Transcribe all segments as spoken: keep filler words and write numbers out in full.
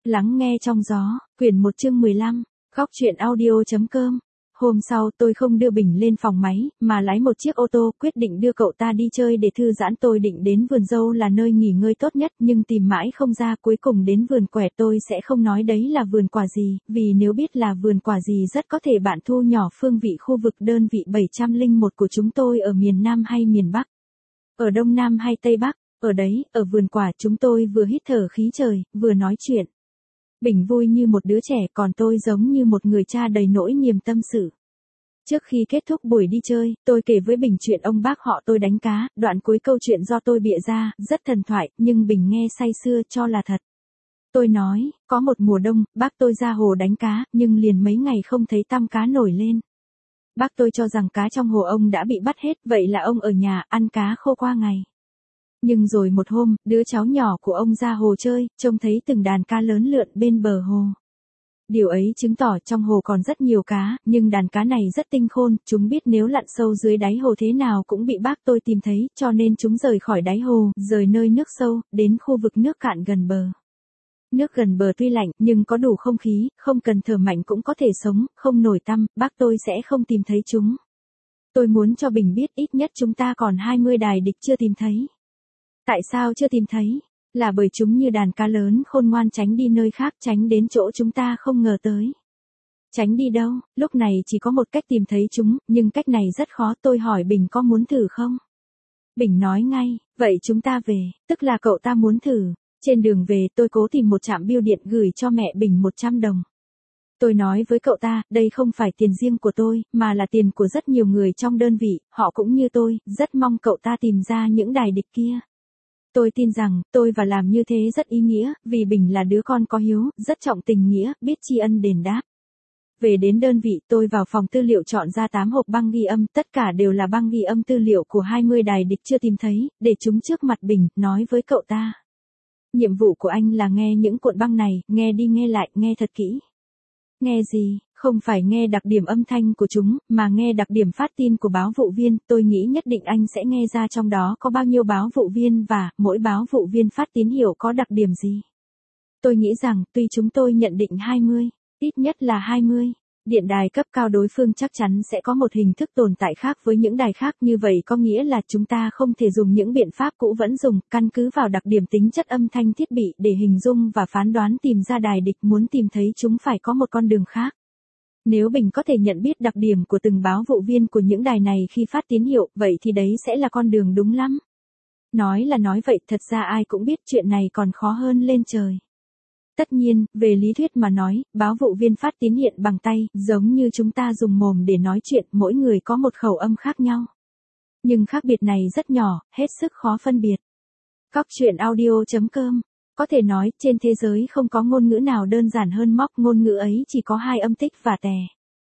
Lắng nghe trong gió, quyển một chương mười lăm, góc truyện audio.com. Hôm sau tôi không đưa Bình lên phòng máy, mà lái một chiếc ô tô, quyết định đưa cậu ta đi chơi để thư giãn. Tôi định đến vườn dâu là nơi nghỉ ngơi tốt nhất, nhưng tìm mãi không ra, cuối cùng đến vườn quẻ. Tôi sẽ không nói đấy là vườn quả gì, vì nếu biết là vườn quả gì rất có thể bạn thu nhỏ phương vị khu vực đơn vị bảy trăm lẻ một của chúng tôi ở miền Nam hay miền Bắc, ở Đông Nam hay Tây Bắc. Ở đấy, ở vườn quả, chúng tôi vừa hít thở khí trời, vừa nói chuyện. Bình vui như một đứa trẻ, còn tôi giống như một người cha đầy nỗi niềm tâm sự. Trước khi kết thúc buổi đi chơi, tôi kể với Bình chuyện ông bác họ tôi đánh cá, đoạn cuối câu chuyện do tôi bịa ra, rất thần thoại, nhưng Bình nghe say sưa cho là thật. Tôi nói, có một mùa đông, bác tôi ra hồ đánh cá, nhưng liền mấy ngày không thấy tăm cá nổi lên. Bác tôi cho rằng cá trong hồ ông đã bị bắt hết, vậy là ông ở nhà, ăn cá khô qua ngày. Nhưng rồi một hôm, đứa cháu nhỏ của ông ra hồ chơi, trông thấy từng đàn cá lớn lượn bên bờ hồ. Điều ấy chứng tỏ trong hồ còn rất nhiều cá, nhưng đàn cá này rất tinh khôn, chúng biết nếu lặn sâu dưới đáy hồ thế nào cũng bị bác tôi tìm thấy, cho nên chúng rời khỏi đáy hồ, rời nơi nước sâu, đến khu vực nước cạn gần bờ. Nước gần bờ tuy lạnh, nhưng có đủ không khí, không cần thở mạnh cũng có thể sống, không nổi tăm, bác tôi sẽ không tìm thấy chúng. Tôi muốn cho Bình biết ít nhất chúng ta còn hai mươi đài địch chưa tìm thấy. Tại sao chưa tìm thấy? Là bởi chúng như đàn cá lớn khôn ngoan tránh đi nơi khác, tránh đến chỗ chúng ta không ngờ tới. Tránh đi đâu? Lúc này chỉ có một cách tìm thấy chúng, nhưng cách này rất khó. Tôi hỏi Bình có muốn thử không? Bình nói ngay, vậy chúng ta về, tức là cậu ta muốn thử. Trên đường về tôi cố tìm một trạm bưu điện gửi cho mẹ Bình một trăm đồng. Tôi nói với cậu ta, đây không phải tiền riêng của tôi, mà là tiền của rất nhiều người trong đơn vị, họ cũng như tôi, rất mong cậu ta tìm ra những đài địch kia. Tôi tin rằng, tôi và làm như thế rất ý nghĩa, vì Bình là đứa con có hiếu, rất trọng tình nghĩa, biết tri ân đền đáp. Về đến đơn vị, tôi vào phòng tư liệu chọn ra tám hộp băng ghi âm, tất cả đều là băng ghi âm tư liệu của hai mươi đài địch chưa tìm thấy, để chúng trước mặt Bình, nói với cậu ta. Nhiệm vụ của anh là nghe những cuộn băng này, nghe đi nghe lại, nghe thật kỹ. Nghe gì? Không phải nghe đặc điểm âm thanh của chúng, mà nghe đặc điểm phát tin của báo vụ viên. Tôi nghĩ nhất định anh sẽ nghe ra trong đó có bao nhiêu báo vụ viên và mỗi báo vụ viên phát tín hiệu có đặc điểm gì. Tôi nghĩ rằng, tuy chúng tôi nhận định hai mươi, ít nhất là hai mươi, điện đài cấp cao đối phương chắc chắn sẽ có một hình thức tồn tại khác với những đài khác, như vậy có nghĩa là chúng ta không thể dùng những biện pháp cũ vẫn dùng, căn cứ vào đặc điểm tính chất âm thanh thiết bị để hình dung và phán đoán tìm ra đài địch. Muốn tìm thấy chúng phải có một con đường khác. Nếu Bình có thể nhận biết đặc điểm của từng báo vụ viên của những đài này khi phát tín hiệu, vậy thì đấy sẽ là con đường đúng lắm. Nói là nói vậy, thật ra ai cũng biết chuyện này còn khó hơn lên trời. Tất nhiên, về lý thuyết mà nói, báo vụ viên phát tín hiệu bằng tay, giống như chúng ta dùng mồm để nói chuyện, mỗi người có một khẩu âm khác nhau. Nhưng khác biệt này rất nhỏ, hết sức khó phân biệt. Góc truyện audio.com. Có thể nói, trên thế giới không có ngôn ngữ nào đơn giản hơn móc, ngôn ngữ ấy chỉ có hai âm tích và tè.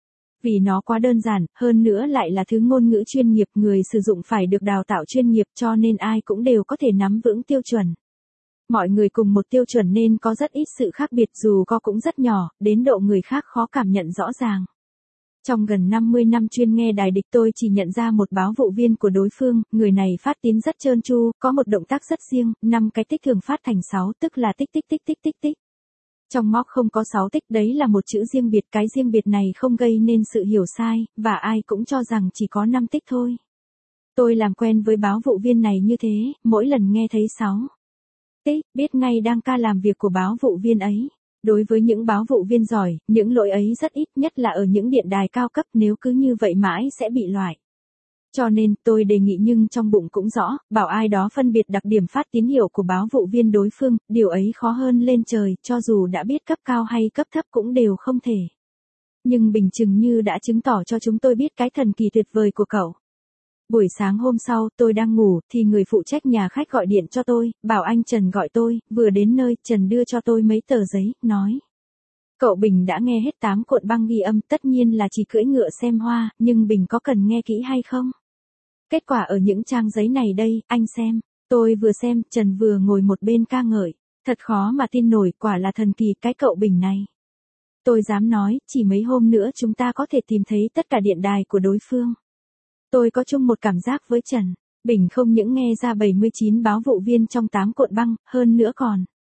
Vì nó quá đơn giản, hơn nữa lại là thứ ngôn ngữ chuyên nghiệp, người sử dụng phải được đào tạo chuyên nghiệp, cho nên ai cũng đều có thể nắm vững tiêu chuẩn. Mọi người cùng một tiêu chuẩn nên có rất ít sự khác biệt, dù có cũng rất nhỏ, đến độ người khác khó cảm nhận rõ ràng. Trong gần năm mươi năm chuyên nghe đài địch, tôi chỉ nhận ra một báo vụ viên của đối phương, người này phát tín rất trơn tru, có một động tác rất riêng, năm cái tích thường phát thành sáu, tức là tích tích tích tích tích tích. Trong móc không có sáu tích, đấy là một chữ riêng biệt, cái riêng biệt này không gây nên sự hiểu sai, và ai cũng cho rằng chỉ có năm tích thôi. Tôi làm quen với báo vụ viên này như thế, mỗi lần nghe thấy sáu tích, biết ngay đang ca làm việc của báo vụ viên ấy. Đối với những báo vụ viên giỏi, những lỗi ấy rất ít, nhất là ở những điện đài cao cấp, nếu cứ như vậy mãi sẽ bị loại. Cho nên, tôi đề nghị, nhưng trong bụng cũng rõ, bảo ai đó phân biệt đặc điểm phát tín hiệu của báo vụ viên đối phương, điều ấy khó hơn lên trời, cho dù đã biết cấp cao hay cấp thấp cũng đều không thể. Nhưng Bình chừng như đã chứng tỏ cho chúng tôi biết cái thần kỳ tuyệt vời của cậu. Buổi sáng hôm sau, tôi đang ngủ, thì người phụ trách nhà khách gọi điện cho tôi, bảo anh Trần gọi tôi. Vừa đến nơi, Trần đưa cho tôi mấy tờ giấy, nói. Cậu Bình đã nghe hết tám cuộn băng ghi âm, tất nhiên là chỉ cưỡi ngựa xem hoa, nhưng Bình có cần nghe kỹ hay không? Kết quả ở những trang giấy này đây, anh xem. Tôi vừa xem, Trần vừa ngồi một bên ca ngợi. Thật khó mà tin nổi, quả là thần kỳ cái cậu Bình này. Tôi dám nói, chỉ mấy hôm nữa chúng ta có thể tìm thấy tất cả điện đài của đối phương. Tôi có chung một cảm giác với Trần. Bình không những nghe ra bảy mươi chín báo vụ viên trong tám cuộn băng, hơn nữa còn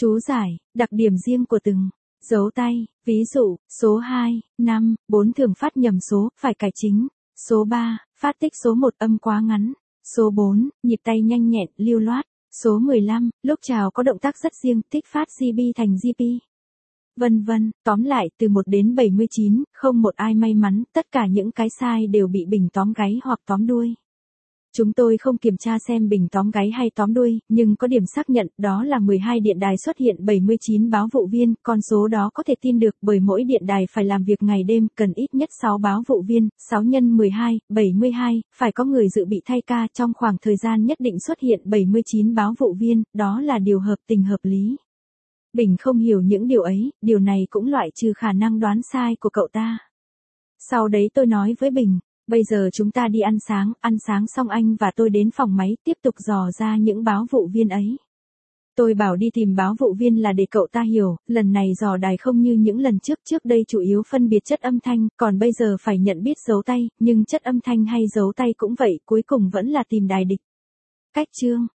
Chú giải, đặc điểm riêng của từng dấu tay, ví dụ, số hai, năm, bốn thường phát nhầm số, phải cải chính. Số ba, phát tích số một âm quá ngắn. Số bốn, nhịp tay nhanh nhẹn, lưu loát. Số mười lăm, lúc chào có động tác rất riêng, tích phát giê bê thành giê pê. Vân vân, tóm lại từ một đến bảy mươi chín, không một ai may mắn, tất cả những cái sai đều bị Bình tóm gáy hoặc tóm đuôi. Chúng tôi không kiểm tra xem Bình tóm gáy hay tóm đuôi, nhưng có điểm xác nhận, đó là mười hai điện đài xuất hiện bảy mươi chín báo vụ viên, con số đó có thể tin được bởi mỗi điện đài phải làm việc ngày đêm, cần ít nhất sáu báo vụ viên, sáu nhân mười hai, bảy mươi hai, phải có người dự bị thay ca trong khoảng thời gian nhất định xuất hiện bảy mươi chín báo vụ viên, đó là điều hợp tình hợp lý. Bình không hiểu những điều ấy, điều này cũng loại trừ khả năng đoán sai của cậu ta. Sau đấy tôi nói với Bình, bây giờ chúng ta đi ăn sáng, ăn sáng xong anh và tôi đến phòng máy tiếp tục dò ra những báo vụ viên ấy. Tôi bảo đi tìm báo vụ viên là để cậu ta hiểu, lần này dò đài không như những lần trước, trước đây chủ yếu phân biệt chất âm thanh, còn bây giờ phải nhận biết dấu tay, nhưng chất âm thanh hay dấu tay cũng vậy, cuối cùng vẫn là tìm đài địch. Cách chương